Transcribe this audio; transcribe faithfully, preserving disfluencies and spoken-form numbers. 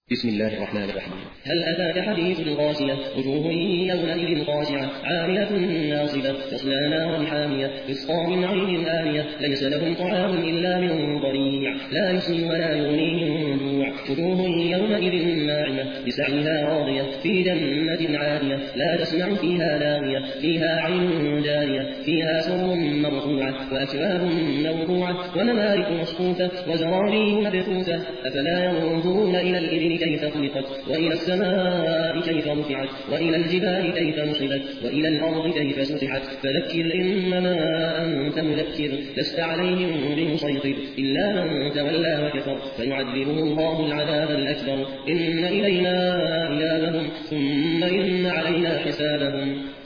بسم الله الرحمن الرحيم. هل أتاك حديث الغاشية؟ وجوه يومئذ خاشعة عاملة ناصبة تصلى نارا حامية تسقى من عين آنية ليس لهم طعام إلا من ضريع لا يسمن ولا يغني من جوع وجوه يومئذ ناعمة لسعيها راضية في جنة عالية لا تسمع فيها لاغية فيها عين جارية فيها سرر مرفوعة وأكواب موضوعة ونمارق مصفوفة وزرابي مبثوثة أفلا ينظرون إلى الإبل كيف خلقت وإلى السماء كيف رفعت وإلى الجبال كيف نصبت وإلى الأرض كيف سطحت فذكر إنما أنت مذكر لست عليهم بمسيطر إلا من تولى وكفر فيعذبه الله العذاب الأكبر إن إلينا إيابهم ثم إن علينا حسابهم.